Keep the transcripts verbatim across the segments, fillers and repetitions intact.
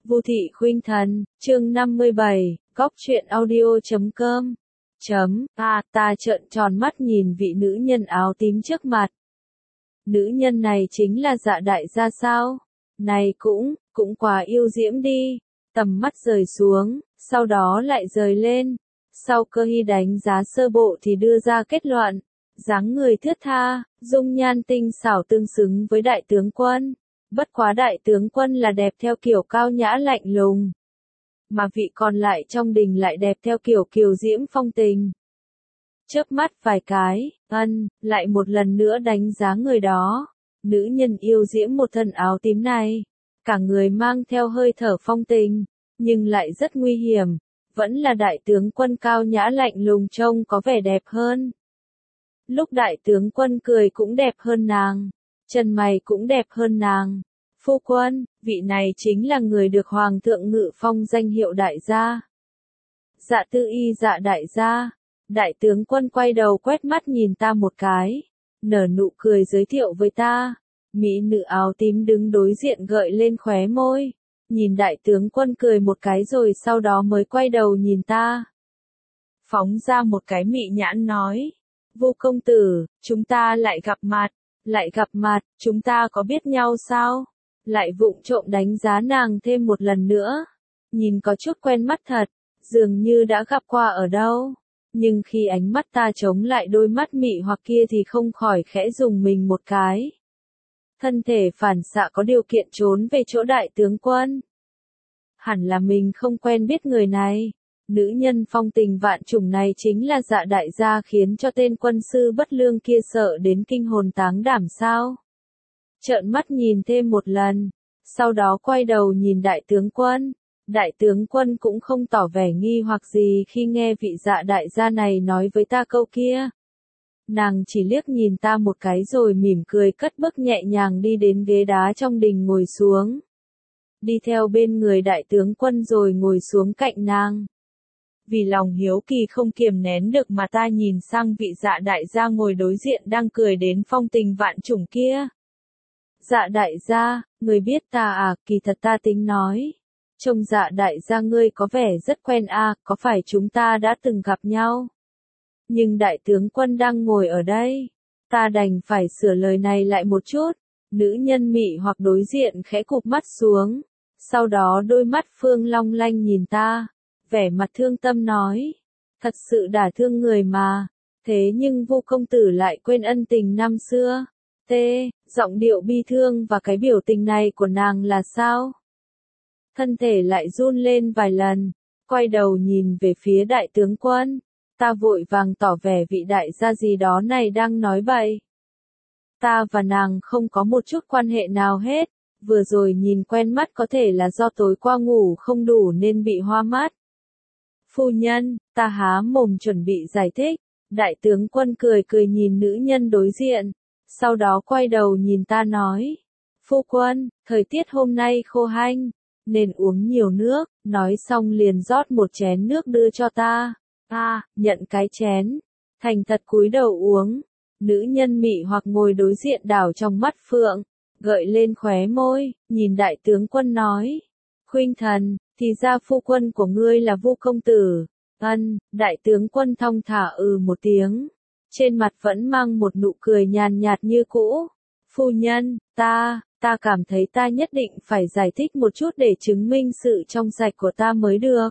Vu Thị Khuynh Thần, chương năm mươi bảy, góc truyện audio chấm com. Chấm, a, ta trợn tròn mắt nhìn vị nữ nhân áo tím trước mặt. Nữ nhân này chính là Dạ đại gia sao? Này cũng, cũng quá yêu diễm đi. Tầm mắt rời xuống, sau đó lại rời lên. Sau Cơ Hy đánh giá sơ bộ thì đưa ra kết luận. Dáng người thướt tha, dung nhan tinh xảo tương xứng với đại tướng quân. Bất quá đại tướng quân là đẹp theo kiểu cao nhã lạnh lùng. Mà vị còn lại trong đình lại đẹp theo kiểu kiều diễm phong tình. Chớp mắt vài cái, ân, lại một lần nữa đánh giá người đó. Nữ nhân yêu diễm một thân áo tím này. Cả người mang theo hơi thở phong tình, nhưng lại rất nguy hiểm. Vẫn là đại tướng quân cao nhã lạnh lùng trông có vẻ đẹp hơn. Lúc đại tướng quân cười cũng đẹp hơn nàng. Chân mày cũng đẹp hơn nàng. Phu quân, vị này chính là người được hoàng thượng ngự phong danh hiệu đại gia. Dạ Tư Y Dạ đại gia. Đại tướng quân quay đầu quét mắt nhìn ta một cái. Nở nụ cười giới thiệu với ta. Mỹ nữ áo tím đứng đối diện gợi lên khóe môi. Nhìn đại tướng quân cười một cái rồi sau đó mới quay đầu nhìn ta. Phóng ra một cái mị nhãn nói. Vu công tử, chúng ta lại gặp mặt. Lại gặp mặt, chúng ta có biết nhau sao? Lại vụng trộm đánh giá nàng thêm một lần nữa. Nhìn có chút quen mắt thật, dường như đã gặp qua ở đâu. Nhưng khi ánh mắt ta chống lại đôi mắt mị hoặc kia thì không khỏi khẽ dùng mình một cái. Thân thể phản xạ có điều kiện trốn về chỗ đại tướng quân. Hẳn là mình không quen biết người này. Nữ nhân phong tình vạn trùng này chính là Dạ đại gia khiến cho tên quân sư bất lương kia sợ đến kinh hồn táng đảm sao. Trợn mắt nhìn thêm một lần, sau đó quay đầu nhìn đại tướng quân. Đại tướng quân cũng không tỏ vẻ nghi hoặc gì khi nghe vị Dạ đại gia này nói với ta câu kia. Nàng chỉ liếc nhìn ta một cái rồi mỉm cười cất bước nhẹ nhàng đi đến ghế đá trong đình ngồi xuống. Đi theo bên người đại tướng quân rồi ngồi xuống cạnh nàng. Vì lòng hiếu kỳ không kiềm nén được mà ta nhìn sang vị Dạ đại gia ngồi đối diện đang cười đến phong tình vạn trùng kia. Dạ đại gia, người biết ta à, kỳ thật ta tính nói. Trông Dạ đại gia ngươi có vẻ rất quen à, có phải chúng ta đã từng gặp nhau? Nhưng đại tướng quân đang ngồi ở đây. Ta đành phải sửa lời này lại một chút. Nữ nhân mị hoặc đối diện khẽ cụp mắt xuống. Sau đó đôi mắt phương long lanh nhìn ta. Vẻ mặt thương tâm nói. Thật sự đả thương người mà. Thế nhưng Vu công tử lại quên ân tình năm xưa. T, giọng điệu bi thương và cái biểu tình này của nàng là sao? Thân thể lại run lên vài lần. Quay đầu nhìn về phía đại tướng quân. Ta vội vàng tỏ vẻ vị đại gia gì đó này đang nói bậy. Ta và nàng không có một chút quan hệ nào hết. Vừa rồi nhìn quen mắt có thể là do tối qua ngủ không đủ nên bị hoa mắt. Phu nhân, ta há mồm chuẩn bị giải thích. Đại tướng quân cười cười nhìn nữ nhân đối diện. Sau đó quay đầu nhìn ta nói. Phu quân, thời tiết hôm nay khô hanh. Nên uống nhiều nước. Nói xong liền rót một chén nước đưa cho ta. Ta, nhận cái chén. Thành thật cúi đầu uống. Nữ nhân mị hoặc ngồi đối diện đảo trong mắt phượng. Gợi lên khóe môi, nhìn đại tướng quân nói. Khuynh thần, thì ra phu quân của ngươi là Vu công tử. Ân, đại tướng quân thong thả ừ một tiếng. Trên mặt vẫn mang một nụ cười nhàn nhạt như cũ. Phu nhân, ta, ta cảm thấy ta nhất định phải giải thích một chút để chứng minh sự trong sạch của ta mới được.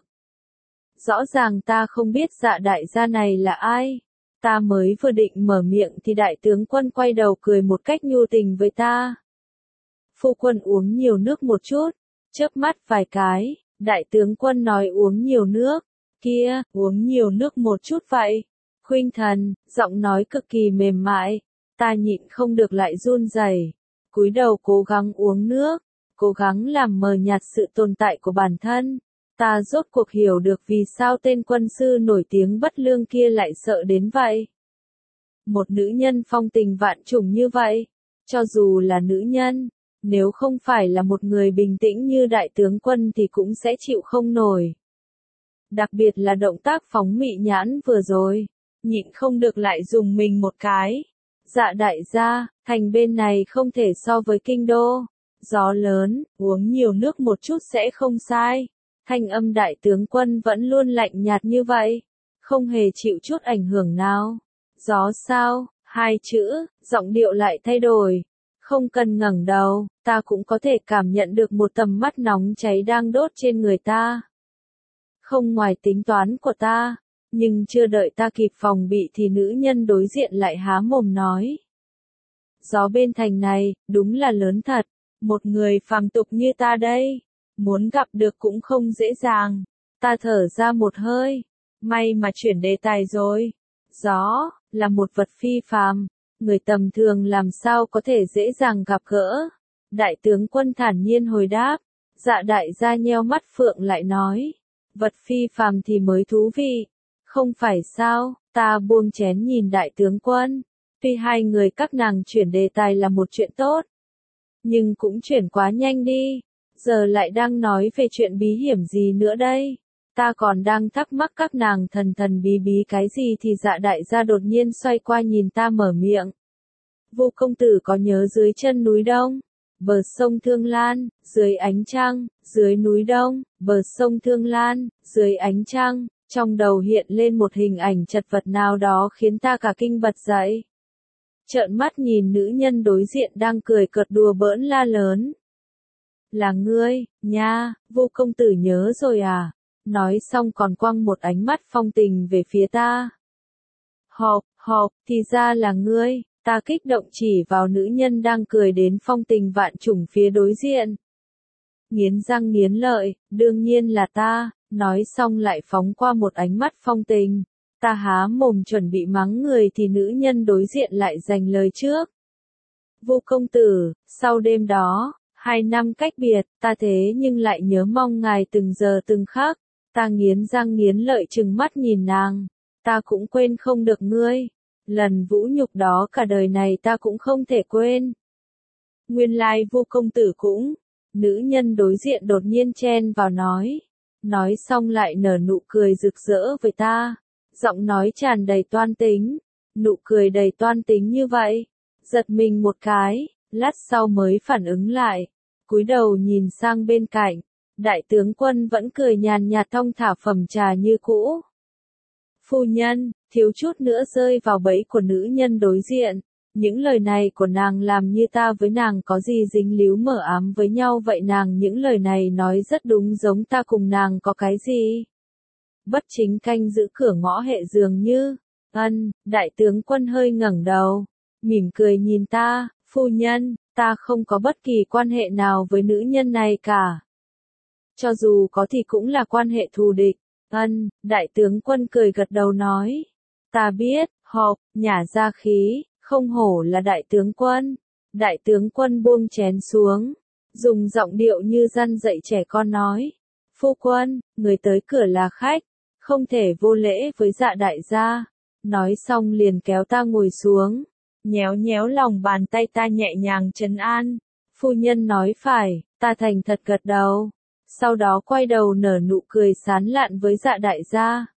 Rõ ràng ta không biết Dạ đại gia này là ai. Ta mới vừa định mở miệng thì đại tướng quân quay đầu cười một cách nhu tình với ta. Phu quân uống nhiều nước một chút. Chớp mắt vài cái, đại tướng quân nói uống nhiều nước. Kia, uống nhiều nước một chút vậy. Khuynh thần, giọng nói cực kỳ mềm mại. Ta nhịn không được lại run rẩy. Cúi đầu cố gắng uống nước. Cố gắng làm mờ nhạt sự tồn tại của bản thân. Ta rốt cuộc hiểu được vì sao tên quân sư nổi tiếng bất lương kia lại sợ đến vậy. Một nữ nhân phong tình vạn trùng như vậy. Cho dù là nữ nhân. Nếu không phải là một người bình tĩnh như đại tướng quân thì cũng sẽ chịu không nổi. Đặc biệt là động tác phóng mị nhãn vừa rồi. Nhịn không được lại dùng mình một cái. Dạ đại gia, thành bên này không thể so với kinh đô. Gió lớn, uống nhiều nước một chút sẽ không sai. Thanh âm đại tướng quân vẫn luôn lạnh nhạt như vậy, không hề chịu chút ảnh hưởng nào. Gió sao, hai chữ, giọng điệu lại thay đổi. Không cần ngẩng đầu, ta cũng có thể cảm nhận được một tầm mắt nóng cháy đang đốt trên người ta. Không ngoài tính toán của ta, nhưng chưa đợi ta kịp phòng bị thì nữ nhân đối diện lại há mồm nói. Gió bên thành này, đúng là lớn thật, một người phàm tục như ta đây, muốn gặp được cũng không dễ dàng. Ta thở ra một hơi, may mà chuyển đề tài rồi. Gió, là một vật phi phàm, người tầm thường làm sao có thể dễ dàng gặp gỡ. Đại tướng quân thản nhiên hồi đáp, Dạ đại gia nheo mắt phượng lại nói, vật phi phàm thì mới thú vị, không phải sao? Ta buông chén nhìn đại tướng quân, tuy hai người các nàng chuyển đề tài là một chuyện tốt, nhưng cũng chuyển quá nhanh đi, giờ lại đang nói về chuyện bí hiểm gì nữa đây? Ta còn đang thắc mắc các nàng thần thần bí bí cái gì thì Dạ đại gia đột nhiên xoay qua nhìn ta mở miệng. Vô công tử có nhớ dưới chân núi Đông, bờ sông Thương Lan, dưới ánh trăng, dưới núi Đông, bờ sông Thương Lan, dưới ánh trăng, trong đầu hiện lên một hình ảnh chật vật nào đó khiến ta cả kinh bật dậy. Trợn mắt nhìn nữ nhân đối diện đang cười cợt đùa bỡn la lớn. Là ngươi, nha, Vô công tử nhớ rồi à? Nói xong còn quăng một ánh mắt phong tình về phía ta. Hộp, hộp, thì ra là ngươi. Ta kích động chỉ vào nữ nhân đang cười đến phong tình vạn trùng phía đối diện. Nghiến răng nghiến lợi, đương nhiên là ta, nói xong lại phóng qua một ánh mắt phong tình. Ta há mồm chuẩn bị mắng người thì nữ nhân đối diện lại giành lời trước. Vô công tử, sau đêm đó, hai năm cách biệt, ta thế nhưng lại nhớ mong ngài từng giờ từng khắc. Ta nghiến răng nghiến lợi trừng mắt nhìn nàng, ta cũng quên không được ngươi. Lần vũ nhục đó cả đời này ta cũng không thể quên. Nguyên lai Vô công tử cũng, nữ nhân đối diện đột nhiên chen vào nói. Nói xong lại nở nụ cười rực rỡ với ta. Giọng nói tràn đầy toan tính. Nụ cười đầy toan tính như vậy. Giật mình một cái, lát sau mới phản ứng lại. Cúi đầu nhìn sang bên cạnh. Đại tướng quân vẫn cười nhàn nhạt thong thả phẩm trà như cũ. Phu nhân, thiếu chút nữa rơi vào bẫy của nữ nhân đối diện. Những lời này của nàng làm như ta với nàng có gì dính líu mờ ám với nhau vậy, nàng những lời này nói rất đúng giống ta cùng nàng có cái gì. Bất chính canh giữ cửa ngõ hệ dường như. Ân, đại tướng quân hơi ngẩng đầu, mỉm cười nhìn ta, phu nhân, ta không có bất kỳ quan hệ nào với nữ nhân này cả. Cho dù có thì cũng là quan hệ thù địch. Ân, đại tướng quân cười gật đầu nói. Ta biết, hộp, nhả ra khí, không hổ là đại tướng quân. Đại tướng quân buông chén xuống, dùng giọng điệu như răn dạy trẻ con nói. Phu quân, người tới cửa là khách, không thể vô lễ với Dạ đại gia. Nói xong liền kéo ta ngồi xuống, nhéo nhéo lòng bàn tay ta nhẹ nhàng trấn an. Phu nhân nói phải, ta thành thật gật đầu. Sau đó quay đầu nở nụ cười sán lạn với Dạ đại gia.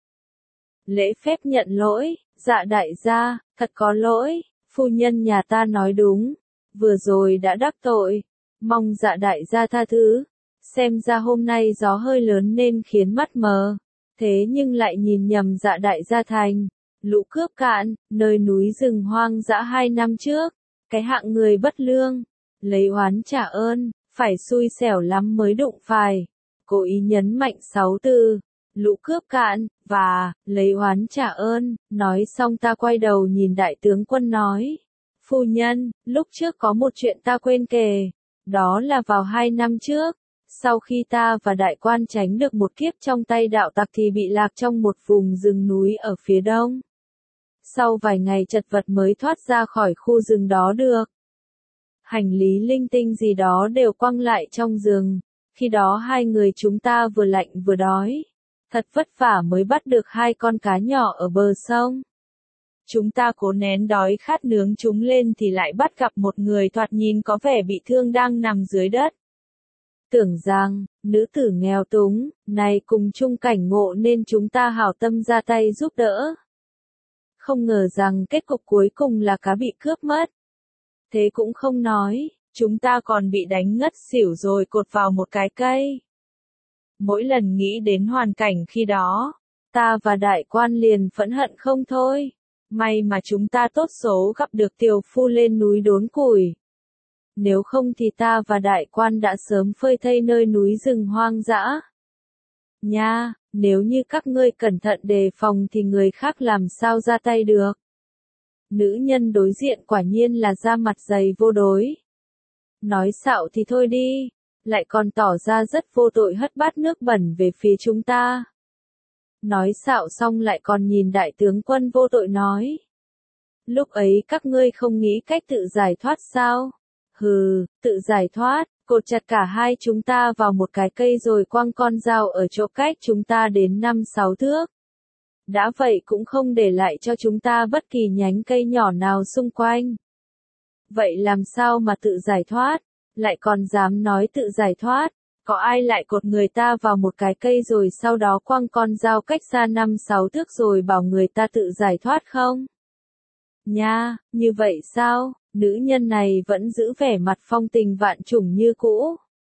Lễ phép nhận lỗi, Dạ đại gia, thật có lỗi, phu nhân nhà ta nói đúng, vừa rồi đã đắc tội, mong Dạ đại gia tha thứ. Xem ra hôm nay gió hơi lớn nên khiến mắt mờ, thế nhưng lại nhìn nhầm Dạ đại gia thành lũ cướp cạn, nơi núi rừng hoang dã hai năm trước, cái hạng người bất lương, lấy oán trả ơn. Phải xui xẻo lắm mới đụng phải. Cố ý nhấn mạnh sáu từ, lũ cướp cạn, và, lấy oán trả ơn. Nói xong ta quay đầu nhìn đại tướng quân nói. Phu nhân, lúc trước có một chuyện ta quên kể. Đó là vào hai năm trước. Sau khi ta và đại quan tránh được một kiếp trong tay đạo tặc thì bị lạc trong một vùng rừng núi ở phía đông. Sau vài ngày chật vật mới thoát ra khỏi khu rừng đó được. Hành lý linh tinh gì đó đều quăng lại trong rừng. Khi đó hai người chúng ta vừa lạnh vừa đói. Thật vất vả mới bắt được hai con cá nhỏ ở bờ sông. Chúng ta cố nén đói khát nướng chúng lên thì lại bắt gặp một người thoạt nhìn có vẻ bị thương đang nằm dưới đất. Tưởng rằng, nữ tử nghèo túng, này cùng chung cảnh ngộ nên chúng ta hảo tâm ra tay giúp đỡ. Không ngờ rằng kết cục cuối cùng là cá bị cướp mất. Thế cũng không nói, Chúng ta còn bị đánh ngất xỉu rồi cột vào một cái cây. Mỗi lần nghĩ đến hoàn cảnh khi đó, ta và đại quan liền phẫn hận không thôi. May mà chúng ta tốt số gặp được tiểu phu lên núi đốn củi. Nếu không thì ta và đại quan đã sớm phơi thây nơi núi rừng hoang dã. Nha, nếu như các ngươi cẩn thận đề phòng thì người khác làm sao ra tay được. Nữ nhân đối diện quả nhiên là da mặt dày vô đối. Nói xạo thì thôi đi, lại còn tỏ ra rất vô tội hất bát nước bẩn về phía chúng ta. Nói xạo xong lại còn nhìn đại tướng quân vô tội nói. Lúc ấy các ngươi không nghĩ cách tự giải thoát sao? Hừ, tự giải thoát, cột chặt cả hai chúng ta vào một cái cây rồi quăng con dao ở chỗ cách chúng ta đến năm sáu thước. Đã vậy cũng không để lại cho chúng ta bất kỳ nhánh cây nhỏ nào xung quanh. Vậy làm sao mà tự giải thoát, lại còn dám nói tự giải thoát, có ai lại cột người ta vào một cái cây rồi sau đó quăng con dao cách xa năm sáu thước rồi bảo người ta tự giải thoát không? Nha, như vậy sao? Nữ nhân này vẫn giữ vẻ mặt phong tình vạn trùng như cũ.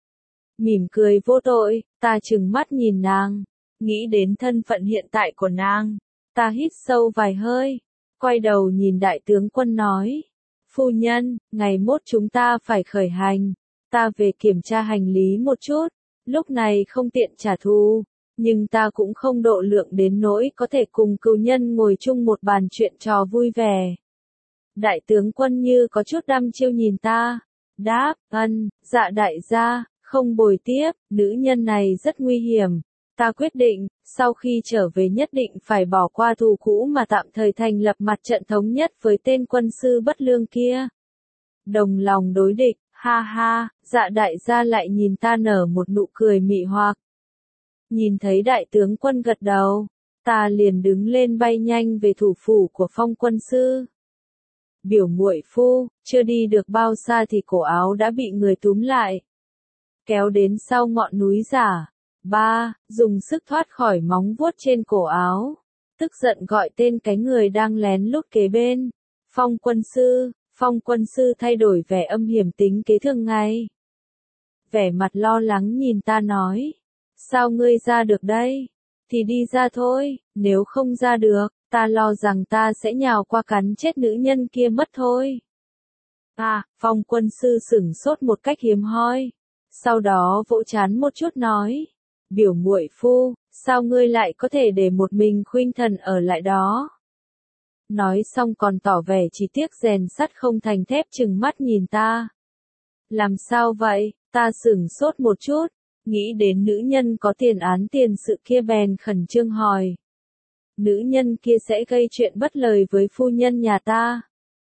Mỉm cười vô tội, ta trừng mắt nhìn nàng, nghĩ đến thân phận hiện tại của nàng. Ta hít sâu vài hơi, quay đầu nhìn đại tướng quân nói. Phu nhân, ngày mốt chúng ta phải khởi hành, ta về kiểm tra hành lý một chút, lúc này không tiện trả thù, nhưng ta cũng không độ lượng đến nỗi có thể cùng cừu nhân ngồi chung một bàn chuyện trò vui vẻ. Đại tướng quân như có chút đăm chiêu nhìn ta, đáp, ân, dạ đại gia, không bồi tiếp, nữ nhân này rất nguy hiểm. Ta quyết định, sau khi trở về nhất định phải bỏ qua thù cũ mà tạm thời thành lập mặt trận thống nhất với tên quân sư bất lương kia. Đồng lòng đối địch, ha ha, dạ đại gia lại nhìn ta nở một nụ cười mị hoặc. Nhìn thấy đại tướng quân gật đầu, ta liền đứng lên bay nhanh về thủ phủ của Phong quân sư. Biểu muội phu, chưa đi được bao xa thì cổ áo đã bị người túm lại. Kéo đến sau ngọn núi giả. Ba, dùng sức thoát khỏi móng vuốt trên cổ áo. Tức giận gọi tên cái người đang lén lút kế bên. Phong quân sư, Phong quân sư thay đổi vẻ âm hiểm tính kế thường ngày. Vẻ mặt lo lắng nhìn ta nói. Sao ngươi ra được đây? Thì đi ra thôi, nếu không ra được, ta lo rằng ta sẽ nhào qua cắn chết nữ nhân kia mất thôi. À, Phong quân sư sửng sốt một cách hiếm hoi. Sau đó vỗ chán một chút nói. Biểu muội phu, sao ngươi lại có thể để một mình khuynh thần ở lại đó? Nói xong còn tỏ vẻ chỉ tiếc rèn sắt không thành thép chừng mắt nhìn ta. Làm sao vậy? Ta sửng sốt một chút, nghĩ đến nữ nhân có tiền án tiền sự kia bèn khẩn trương hỏi. Nữ nhân kia sẽ gây chuyện bất lời với phu nhân nhà ta.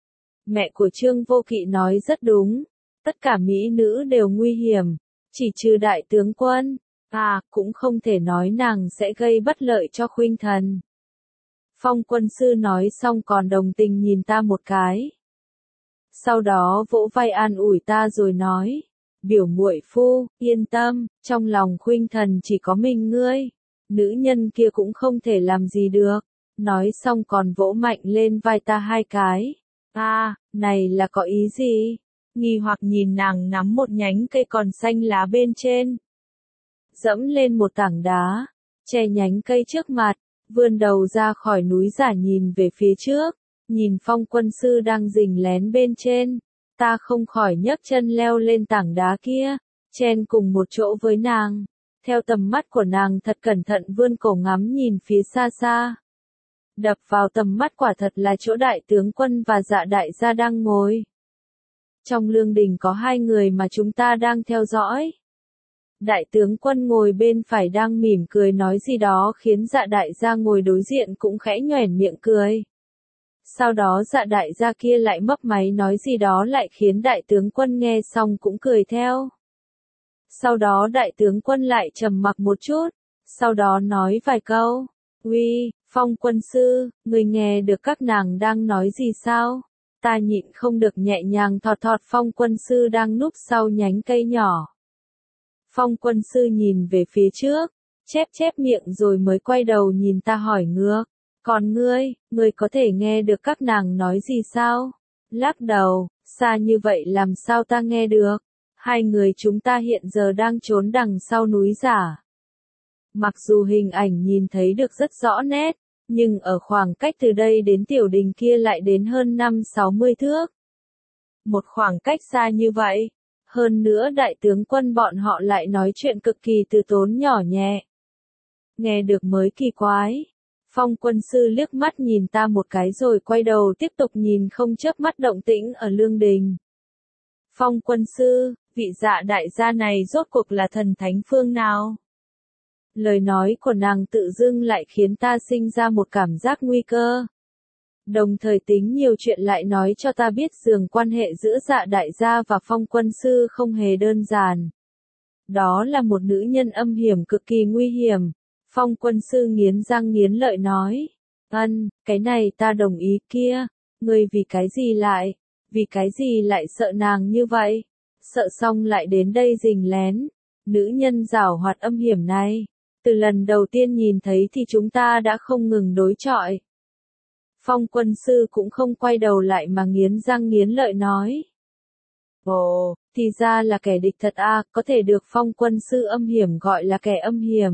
Mẹ của Trương Vô Kỵ nói rất đúng, tất cả mỹ nữ đều nguy hiểm, chỉ trừ đại tướng quân. À, cũng không thể nói nàng sẽ gây bất lợi cho khuynh thần. Phong quân sư nói xong còn đồng tình nhìn ta một cái. Sau đó vỗ vai an ủi ta rồi nói. Biểu muội phu, yên tâm, trong lòng khuynh thần chỉ có mình ngươi. Nữ nhân kia cũng không thể làm gì được. Nói xong còn vỗ mạnh lên vai ta hai cái. À, này là có ý gì? Nghi hoặc nhìn nàng nắm một nhánh cây còn xanh lá bên trên. Dẫm lên một tảng đá, che nhánh cây trước mặt, vươn đầu ra khỏi núi giả nhìn về phía trước, nhìn Phong quân sư đang rình lén bên trên, ta không khỏi nhấc chân leo lên tảng đá kia, chen cùng một chỗ với nàng, theo tầm mắt của nàng thật cẩn thận vươn cổ ngắm nhìn phía xa xa. Đập vào tầm mắt quả thật là chỗ đại tướng quân và dạ đại gia đang ngồi. Trong lương đình có hai người mà chúng ta đang theo dõi. Đại tướng quân ngồi bên phải đang mỉm cười nói gì đó khiến dạ đại gia ngồi đối diện cũng khẽ nhoẻn miệng cười. Sau đó dạ đại gia kia lại mấp máy nói gì đó lại khiến đại tướng quân nghe xong cũng cười theo. Sau đó đại tướng quân lại trầm mặc một chút, sau đó nói vài câu. Uy, Phong quân sư, người nghe được các nàng đang nói gì sao? Ta nhịn không được nhẹ nhàng thọt thọt Phong quân sư đang núp sau nhánh cây nhỏ. Phong quân sư nhìn về phía trước, chép chép miệng rồi mới quay đầu nhìn ta hỏi ngược. Còn ngươi, ngươi có thể nghe được các nàng nói gì sao? Lắc đầu, Xa như vậy làm sao ta nghe được? Hai người chúng ta hiện giờ đang trốn đằng sau núi giả. Mặc dù hình ảnh nhìn thấy được rất rõ nét, nhưng ở khoảng cách từ đây đến tiểu đình kia lại đến hơn năm sáu mươi thước. Một khoảng cách xa như vậy, hơn nữa đại tướng quân bọn họ lại nói chuyện cực kỳ từ tốn nhỏ nhẹ. Nghe được mới kỳ quái. Phong quân sư liếc mắt nhìn ta một cái rồi quay đầu tiếp tục nhìn không chớp mắt động tĩnh ở lương đình. Phong quân sư, vị Dạ đại gia này rốt cuộc là thần thánh phương nào? Lời nói của nàng tự dưng lại khiến ta sinh ra một cảm giác nguy cơ. Đồng thời tính nhiều chuyện lại nói cho ta biết dường quan hệ giữa Dạ đại gia và Phong quân sư không hề đơn giản. Đó là một nữ nhân âm hiểm cực kỳ nguy hiểm. Phong quân sư nghiến răng nghiến lợi nói. Ân, cái này ta đồng ý kia. Ngươi vì cái gì lại? Vì cái gì lại sợ nàng như vậy? Sợ xong lại đến đây rình lén. Nữ nhân giảo hoạt âm hiểm này. Từ lần đầu tiên nhìn thấy thì chúng ta đã không ngừng đối chọi. Phong quân sư cũng không quay đầu lại mà nghiến răng nghiến lợi nói. Ồ, thì ra là kẻ địch thật à, có thể được phong quân sư âm hiểm gọi là kẻ âm hiểm.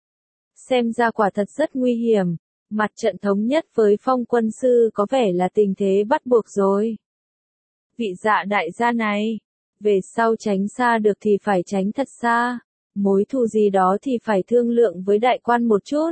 Xem ra quả thật rất nguy hiểm, mặt trận thống nhất với phong quân sư có vẻ là tình thế bắt buộc rồi. Vị Dạ đại gia này, về sau tránh xa được thì phải tránh thật xa, mối thù gì đó thì phải thương lượng với đại quan một chút.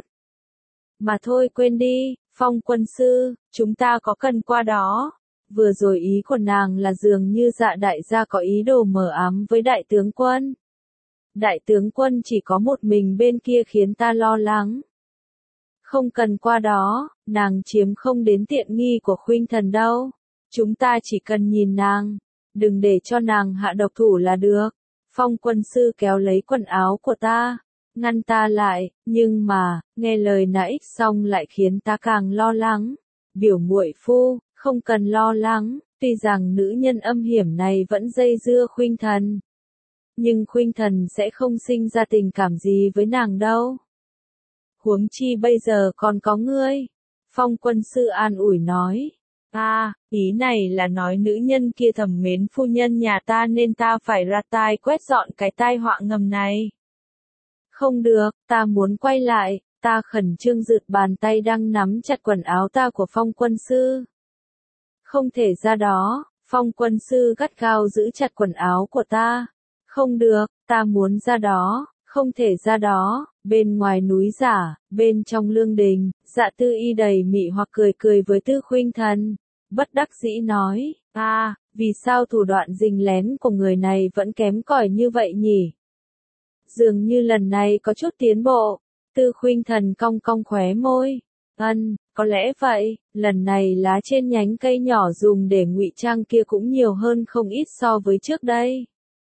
Mà thôi quên đi, Phong quân sư, chúng ta có cần qua đó. Vừa rồi ý của nàng là dường như Dạ đại gia có ý đồ mờ ám với đại tướng quân. Đại tướng quân chỉ có một mình bên kia khiến ta lo lắng. Không cần qua đó, nàng chiếm không đến tiện nghi của khuynh thần đâu. Chúng ta chỉ cần nhìn nàng, đừng để cho nàng hạ độc thủ là được. Phong quân sư kéo lấy quần áo của ta, ngăn ta lại, nhưng mà, nghe lời nãy xong lại khiến ta càng lo lắng. Biểu muội phu, không cần lo lắng, tuy rằng nữ nhân âm hiểm này vẫn dây dưa khuynh thần. Nhưng khuynh thần sẽ không sinh ra tình cảm gì với nàng đâu. Huống chi bây giờ còn có ngươi. Phong quân sư an ủi nói. À, ý này là nói nữ nhân kia thầm mến phu nhân nhà ta nên ta phải ra tai quét dọn cái tai họa ngầm này. Không được, ta muốn quay lại, ta khẩn trương rụt bàn tay đang nắm chặt quần áo ta của phong quân sư. Không thể ra đó, phong quân sư gắt gao giữ chặt quần áo của ta. Không được, ta muốn ra đó, không thể ra đó, bên ngoài núi giả, bên trong lương đình, Dạ tư y đầy mị hoặc cười cười với tư khuynh thần. Bất đắc dĩ nói, à, vì sao thủ đoạn rình lén của người này vẫn kém cỏi như vậy nhỉ? Dường như lần này có chút tiến bộ, tư khuynh thần cong cong khóe môi. Ân, có lẽ vậy, lần này lá trên nhánh cây nhỏ dùng để ngụy trang kia cũng nhiều hơn không ít so với trước đây.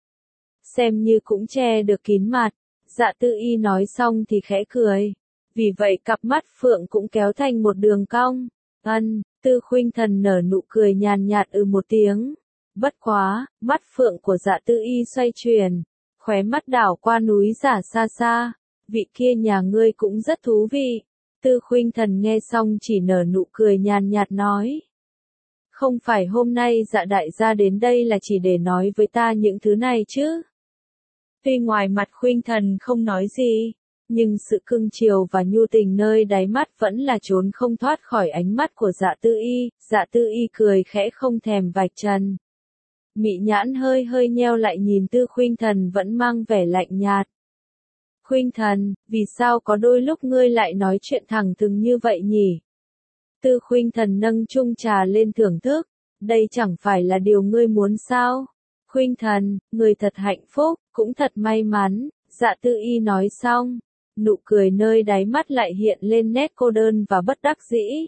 Xem như cũng che được kín mặt, Dạ tư y nói xong thì khẽ cười. Vì vậy cặp mắt phượng cũng kéo thành một đường cong. Ân, tư khuynh thần nở nụ cười nhàn nhạt ừ một tiếng. Bất quá, mắt phượng của Dạ tư y xoay chuyển, khóe mắt đảo qua núi giả xa xa. Vị kia nhà ngươi cũng rất thú vị. Tư khuynh thần nghe xong chỉ nở nụ cười nhàn nhạt nói. Không phải hôm nay Dạ đại gia đến đây là chỉ để nói với ta những thứ này chứ. Tuy ngoài mặt khuynh thần không nói gì, nhưng sự cưng chiều và nhu tình nơi đáy mắt vẫn là trốn không thoát khỏi ánh mắt của Dạ tư y. Dạ tư y cười khẽ không thèm vạch trần. Mị nhãn hơi hơi nheo lại nhìn tư khuynh thần vẫn mang vẻ lạnh nhạt. Khuynh thần, vì sao có đôi lúc ngươi lại nói chuyện thẳng thừng như vậy nhỉ? Tư khuynh thần nâng chung trà lên thưởng thức, đây chẳng phải là điều ngươi muốn sao? Khuynh thần, người thật hạnh phúc, cũng thật may mắn. Dạ tư y nói xong, nụ cười nơi đáy mắt lại hiện lên nét cô đơn và bất đắc dĩ.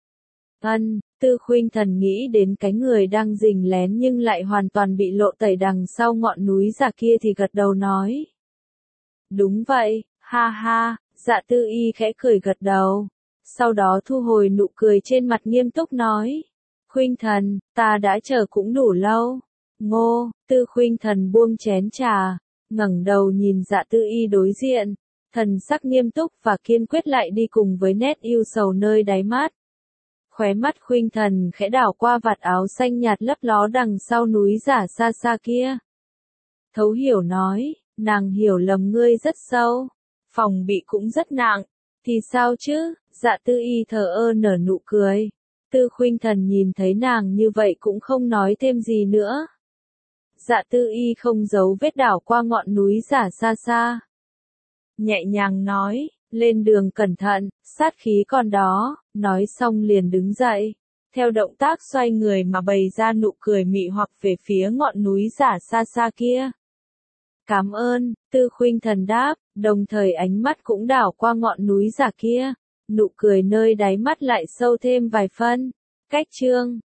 Ân, tư khuynh thần nghĩ đến cái người đang rình lén nhưng lại hoàn toàn bị lộ tẩy đằng sau ngọn núi giả kia thì gật đầu nói. Đúng vậy, ha ha, Dạ tư y khẽ cười gật đầu. Sau đó thu hồi nụ cười trên mặt nghiêm túc nói. Khuynh thần, ta đã chờ cũng đủ lâu. Ngô, tư khuynh thần buông chén trà, ngẩng đầu nhìn Dạ tư y đối diện, thần sắc nghiêm túc và kiên quyết lại đi cùng với nét yêu sầu nơi đáy mắt. Khóe mắt Khuynh Thần khẽ đảo qua vạt áo xanh nhạt lấp ló đằng sau núi giả xa xa kia. Thấu hiểu nói, nàng hiểu lầm ngươi rất sâu, phòng bị cũng rất nặng, thì sao chứ? Dạ Tư Y thờ ơ nở nụ cười. Tư Khuynh Thần nhìn thấy nàng như vậy cũng không nói thêm gì nữa. Dạ Tư Y không giấu vết đảo qua ngọn núi giả xa xa. Nhẹ nhàng nói, lên đường cẩn thận, sát khí còn đó, nói xong liền đứng dậy. Theo động tác xoay người mà bày ra nụ cười mị hoặc về phía ngọn núi giả xa xa kia. Cảm ơn, Tư Khuynh Thần đáp, đồng thời ánh mắt cũng đảo qua ngọn núi giả kia. Nụ cười nơi đáy mắt lại sâu thêm vài phân. Cách chương